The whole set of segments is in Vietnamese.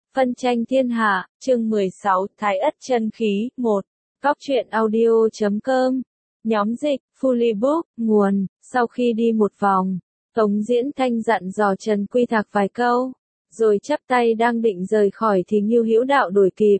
Phân tranh thiên hạ, chương 16, Thái ất chân khí, 1. Góc truyện audio.com. Nhóm dịch, Fully Book, nguồn. Sau khi đi một vòng, Tống Diễn Thanh dặn dò Trần Quy Thạc vài câu, rồi chắp tay đang định rời khỏi thì Ngưu Hữu Đạo đuổi kịp.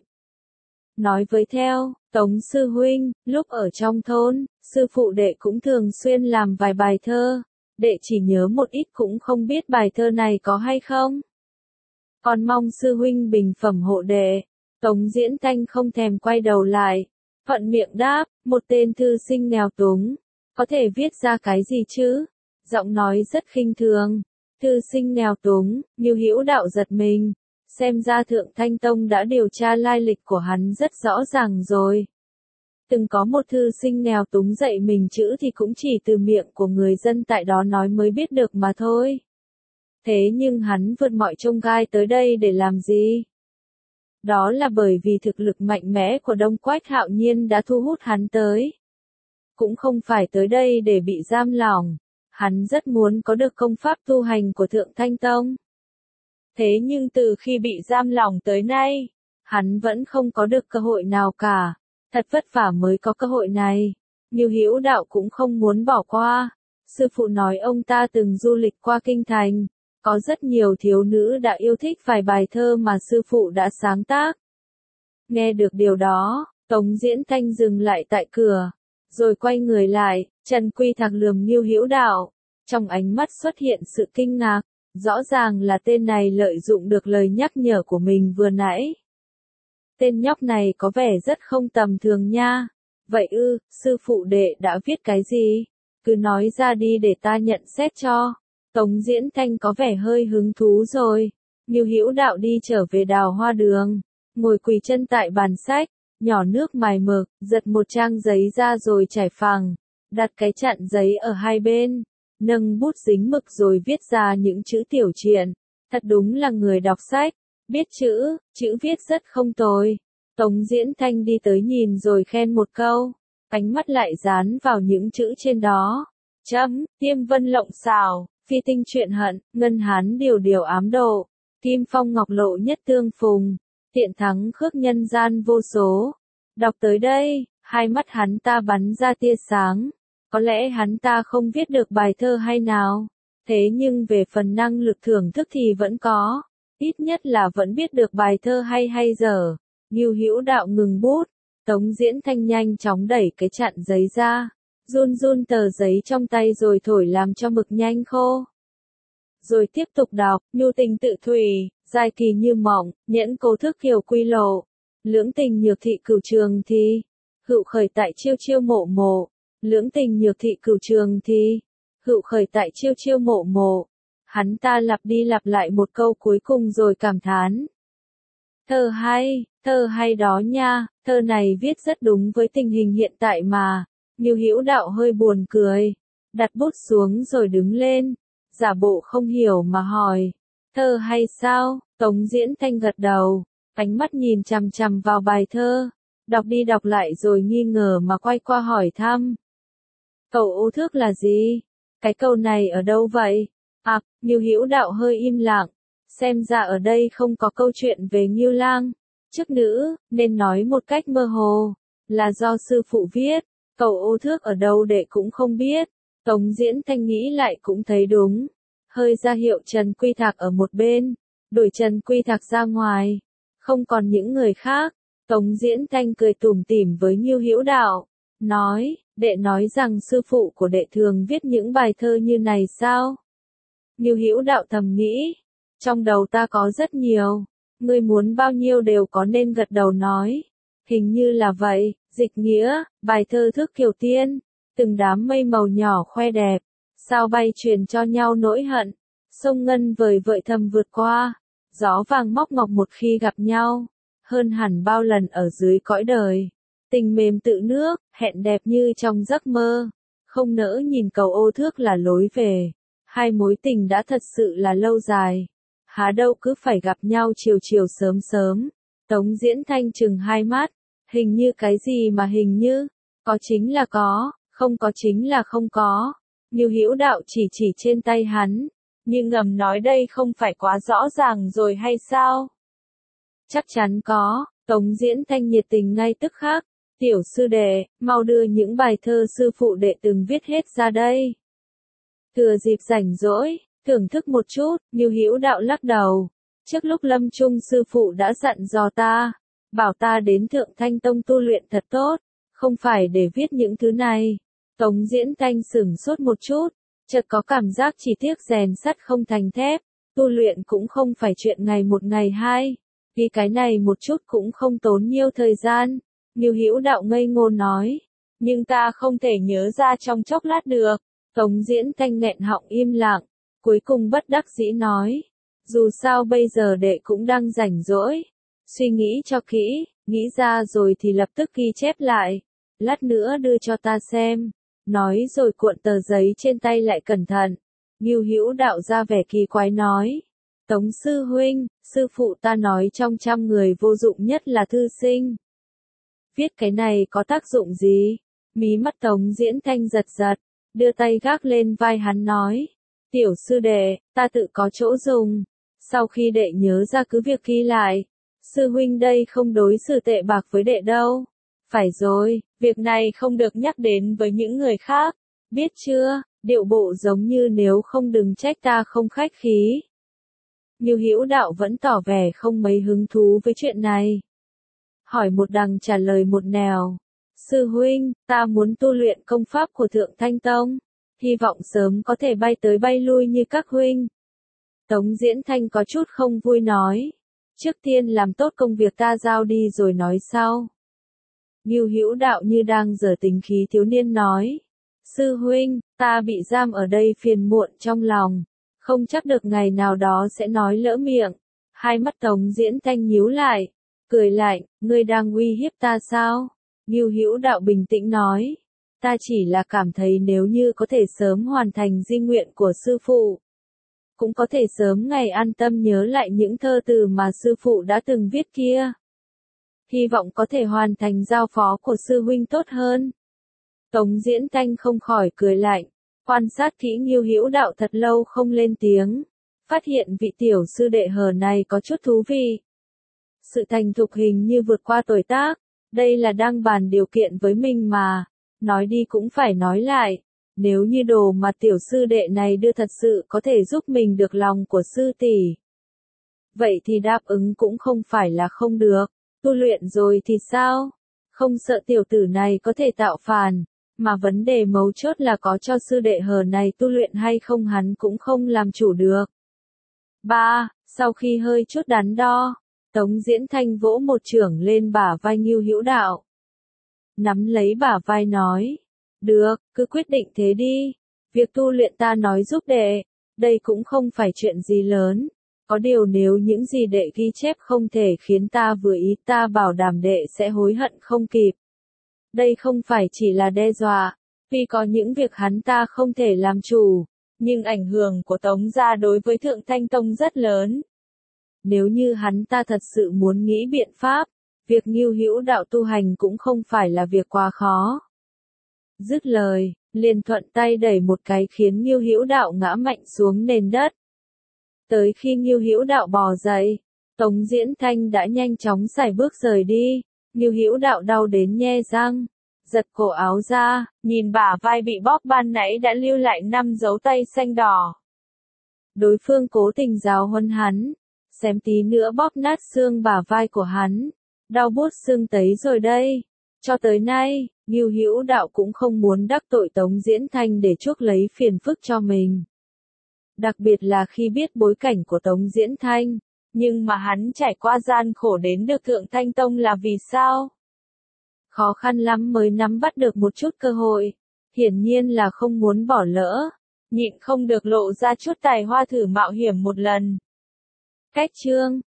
Nói với theo, Tống sư huynh, lúc ở trong thôn, sư phụ đệ cũng thường xuyên làm vài bài thơ, đệ chỉ nhớ một ít cũng không biết bài thơ này có hay không. Còn mong sư huynh bình phẩm hộ đệ. Tống Diễn Thanh không thèm quay đầu lại, thuận miệng đáp, một tên thư sinh nghèo túng, có thể viết ra cái gì chứ? Giọng nói rất khinh thường. Thư sinh nghèo túng, Ngưu Hữu Đạo giật mình, xem ra Thượng Thanh Tông đã điều tra lai lịch của hắn rất rõ ràng rồi. Từng có một thư sinh nghèo túng dạy mình chữ thì cũng chỉ từ miệng của người dân tại đó nói mới biết được mà thôi. Thế nhưng hắn vượt mọi chông gai tới đây để làm gì? Đó là bởi vì thực lực mạnh mẽ của Đông Quách Hạo Nhiên đã thu hút hắn tới. Cũng không phải tới đây để bị giam lỏng, hắn rất muốn có được công pháp tu hành của Thượng Thanh Tông. Thế nhưng từ khi bị giam lỏng tới nay, hắn vẫn không có được cơ hội nào cả, thật vất vả mới có cơ hội này. Ngưu Hữu Đạo cũng không muốn bỏ qua. Sư phụ nói ông ta từng du lịch qua kinh thành. Có rất nhiều thiếu nữ đã yêu thích vài bài thơ mà sư phụ đã sáng tác. Nghe được điều đó, Tống Diễn Thanh dừng lại tại cửa, rồi quay người lại, Trần Quy Thạc lườm Ngưu Hữu Đạo, trong ánh mắt xuất hiện sự kinh ngạc, rõ ràng là tên này lợi dụng được lời nhắc nhở của mình vừa nãy. Tên nhóc này có vẻ rất không tầm thường nha. Vậy ư, sư phụ đệ đã viết cái gì? Cứ nói ra đi để ta nhận xét cho. Tống Diễn Thanh có vẻ hơi hứng thú rồi. Ngưu Hữu Đạo đi trở về Đào Hoa Đường, ngồi quỳ chân tại bàn sách, nhỏ nước mài mực, giật một trang giấy ra rồi trải phẳng, đặt cái chặn giấy ở hai bên, nâng bút dính mực rồi viết ra những chữ tiểu truyện. Thật đúng là người đọc sách, biết chữ, chữ viết rất không tồi. Tống Diễn Thanh đi tới nhìn rồi khen một câu, ánh mắt lại dán vào những chữ trên đó. Tiêm vân lộng xảo, phi tinh truyện hận, ngân hán điều điều ám độ, kim phong ngọc lộ nhất tương phùng, tiện thắng khước nhân gian vô số. Đọc tới đây, hai mắt hắn ta bắn ra tia sáng. Có lẽ hắn ta không viết được bài thơ hay nào, thế nhưng về phần năng lực thưởng thức thì vẫn có, ít nhất là vẫn biết được bài thơ hay dở. Ngưu Hữu Đạo ngừng bút, Tống Diễn Thanh nhanh chóng đẩy cái chặn giấy ra, run run tờ giấy trong tay rồi thổi làm cho mực nhanh khô. Rồi tiếp tục đọc, nhu tình tự thủy, giai kỳ như mộng, nhẫn cố thức kiều quy lộ, lưỡng tình nhược thị cửu trường thi, hữu khởi tại chiêu chiêu mộ mộ, lưỡng tình nhược thị cửu trường thi, hữu khởi tại chiêu chiêu mộ mộ. Hắn ta lặp đi lặp lại một câu cuối cùng rồi cảm thán. Thơ hay đó nha, thơ này viết rất đúng với tình hình hiện tại mà. Ngưu Hữu Đạo hơi buồn cười, đặt bút xuống rồi đứng lên, giả bộ không hiểu mà hỏi, thơ hay sao? Tống Diễn Thanh gật đầu, ánh mắt nhìn chằm chằm vào bài thơ, đọc đi đọc lại rồi nghi ngờ mà quay qua hỏi thăm. Cầu ô thước là gì? Cái câu này ở đâu vậy? Ngưu Hữu Đạo hơi im lặng, xem ra ở đây không có câu chuyện về Ngưu Lang, chức nữ, nên nói một cách mơ hồ, là do sư phụ viết. Cầu ô thước ở đâu đệ cũng không biết. Tống Diễn Thanh nghĩ lại cũng thấy đúng, hơi ra hiệu Trần Quy Thạc ở một bên, đuổi Trần Quy Thạc ra ngoài, không còn những người khác. Tống Diễn Thanh cười tủm tỉm với Ngưu Hữu Đạo, nói, đệ nói rằng sư phụ của đệ thường viết những bài thơ như này sao? Ngưu Hữu Đạo thầm nghĩ, trong đầu ta có rất nhiều, ngươi muốn bao nhiêu đều có nên gật đầu nói, hình như là vậy. Dịch nghĩa, bài thơ thức kiều tiên, từng đám mây màu nhỏ khoe đẹp, sao bay truyền cho nhau nỗi hận, sông ngân vời vợi thầm vượt qua, gió vàng móc ngọc một khi gặp nhau, hơn hẳn bao lần ở dưới cõi đời, tình mềm tự nước, hẹn đẹp như trong giấc mơ, không nỡ nhìn cầu ô thước là lối về, hai mối tình đã thật sự là lâu dài, há đâu cứ phải gặp nhau chiều chiều sớm sớm. Tống Diễn Thanh chừng hai mắt. Hình như cái gì mà hình như, có chính là có, không có chính là không có. Ngưu Hữu Đạo chỉ trên tay hắn, nhưng ngầm nói đây không phải quá rõ ràng rồi hay sao? Chắc chắn có, Tống Diễn Thanh nhiệt tình ngay tức khắc. Tiểu sư đệ, mau đưa những bài thơ sư phụ đệ từng viết hết ra đây. Thừa dịp rảnh rỗi, thưởng thức một chút, Ngưu Hữu Đạo lắc đầu. Trước lúc lâm chung sư phụ đã dặn dò ta, bảo ta đến Thượng Thanh Tông tu luyện thật tốt, không phải để viết những thứ này. Tống Diễn Thanh sửng sốt một chút, chợt có cảm giác chỉ tiếc rèn sắt không thành thép, tu luyện cũng không phải chuyện ngày một ngày hai, vì cái này một chút cũng không tốn nhiều thời gian. Ngưu Hữu Đạo ngây ngô nói, nhưng ta không thể nhớ ra trong chốc lát được. Tống Diễn Thanh nghẹn họng im lặng, cuối cùng bất đắc dĩ nói, dù sao bây giờ đệ cũng đang rảnh rỗi, suy nghĩ cho kỹ, nghĩ ra rồi thì lập tức ghi chép lại, lát nữa đưa cho ta xem. Nói rồi cuộn tờ giấy trên tay lại cẩn thận. Ngưu Hữu Đạo ra vẻ kỳ quái nói, Tống sư huynh, sư phụ ta nói trong 100 người vô dụng nhất là thư sinh. Viết cái này có tác dụng gì? Mí mắt Tống Diễn Thanh giật giật, đưa tay gác lên vai hắn nói, tiểu sư đệ, ta tự có chỗ dùng, sau khi đệ nhớ ra cứ việc ghi lại. Sư huynh đây không đối xử tệ bạc với đệ đâu. Phải rồi, việc này không được nhắc đến với những người khác, biết chưa? Điệu bộ giống như nếu không đừng trách ta không khách khí. Ngưu Hữu Đạo vẫn tỏ vẻ không mấy hứng thú với chuyện này. Hỏi một đằng trả lời một nẻo. Sư huynh, ta muốn tu luyện công pháp của Thượng Thanh Tông, hy vọng sớm có thể bay tới bay lui như các huynh. Tống Diễn Thanh có chút không vui nói, trước tiên làm tốt công việc ta giao đi rồi nói sau. Ngưu Hữu Đạo như đang giở tính khí thiếu niên nói, sư huynh, ta bị giam ở đây phiền muộn trong lòng, không chắc được ngày nào đó sẽ nói lỡ miệng. Hai mắt Tống Diễn Thanh nhíu lại, cười lạnh, ngươi đang uy hiếp ta sao? Ngưu Hữu Đạo bình tĩnh nói, ta chỉ là cảm thấy nếu như có thể sớm hoàn thành di nguyện của sư phụ, cũng có thể sớm ngày an tâm nhớ lại những thơ từ mà sư phụ đã từng viết kia. Hy vọng có thể hoàn thành giao phó của sư huynh tốt hơn. Tống Diễn Thanh không khỏi cười lạnh, quan sát kỹ Ngưu Hữu Đạo thật lâu không lên tiếng, phát hiện vị tiểu sư đệ hờ này có chút thú vị. Sự thành thục hình như vượt qua tuổi tác, đây là đang bàn điều kiện với mình mà, nói đi cũng phải nói lại, nếu như đồ mà tiểu sư đệ này đưa thật sự có thể giúp mình được lòng của sư tỷ, vậy thì đáp ứng cũng không phải là không được. Tu luyện rồi thì sao? Không sợ tiểu tử này có thể tạo phản, mà vấn đề mấu chốt là có cho sư đệ hờ này tu luyện hay không hắn cũng không làm chủ được. 3. Sau khi hơi chút đắn đo, Tống Diễn Thanh vỗ một chưởng lên bả vai Ngưu Hữu Đạo. Nắm lấy bả vai nói, được, cứ quyết định thế đi, việc tu luyện ta nói giúp đệ, đây cũng không phải chuyện gì lớn. Có điều nếu những gì đệ ghi chép không thể khiến ta vừa ý, ta bảo đảm đệ sẽ hối hận không kịp. Đây không phải chỉ là đe dọa, vì có những việc hắn ta không thể làm chủ, nhưng ảnh hưởng của Tống gia đối với Thượng Thanh Tông rất lớn. Nếu như hắn ta thật sự muốn nghĩ biện pháp, việc Ngưu Hữu Đạo tu hành cũng không phải là việc quá khó. Dứt lời, liền thuận tay đẩy một cái khiến Ngưu Hữu Đạo ngã mạnh xuống nền đất. Tới khi Ngưu Hữu Đạo bò dậy, Tống Diễn Thanh đã nhanh chóng sải bước rời đi. Ngưu Hữu Đạo đau đến nhe răng, giật cổ áo ra, nhìn bả vai bị bóp ban nãy đã lưu lại 5 dấu tay xanh đỏ. Đối phương cố tình giáo huấn hắn, xém tí nữa bóp nát xương bả vai của hắn, đau buốt xương tấy rồi đây. Cho tới nay, Ngưu Hữu Đạo cũng không muốn đắc tội Tống Diễn Thanh để chuốc lấy phiền phức cho mình. Đặc biệt là khi biết bối cảnh của Tống Diễn Thanh, nhưng mà hắn trải qua gian khổ đến được Thượng Thanh Tông là vì sao? Khó khăn lắm mới nắm bắt được một chút cơ hội, hiển nhiên là không muốn bỏ lỡ, nhịn không được lộ ra chút tài hoa thử mạo hiểm một lần. Cách chương